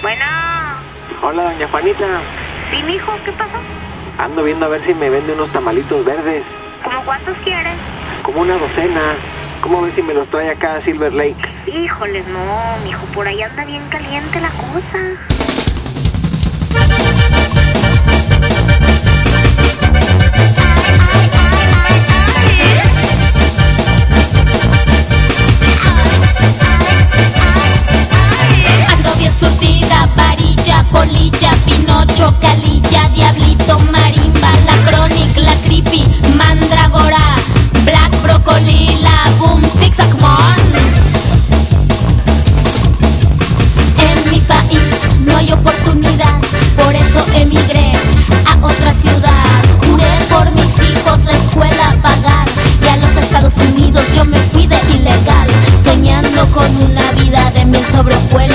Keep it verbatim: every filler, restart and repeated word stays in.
Bueno. Hola, doña Juanita. Sí, mijo, ¿qué pasó? Ando viendo a ver si me vende unos tamalitos verdes. ¿Cómo cuántos quieres? Como una docena. ¿Cómo ves si me los trae acá a Silver Lake? Híjoles, no, mijo, por ahí anda bien caliente la cosa. Ando bien surtida, varilla, polilla, pinocho, calilla, diablito, marimba, la chronic, la creepy, mandragora, black broccoli, la boom, zigzag mon. En mi país no hay oportunidad, por eso emigré a otra ciudad. Juré por mis hijos la escuela pagar y a los Estados Unidos yo me fui de ilegal, soñando con una vida de mil sobre hojuelas.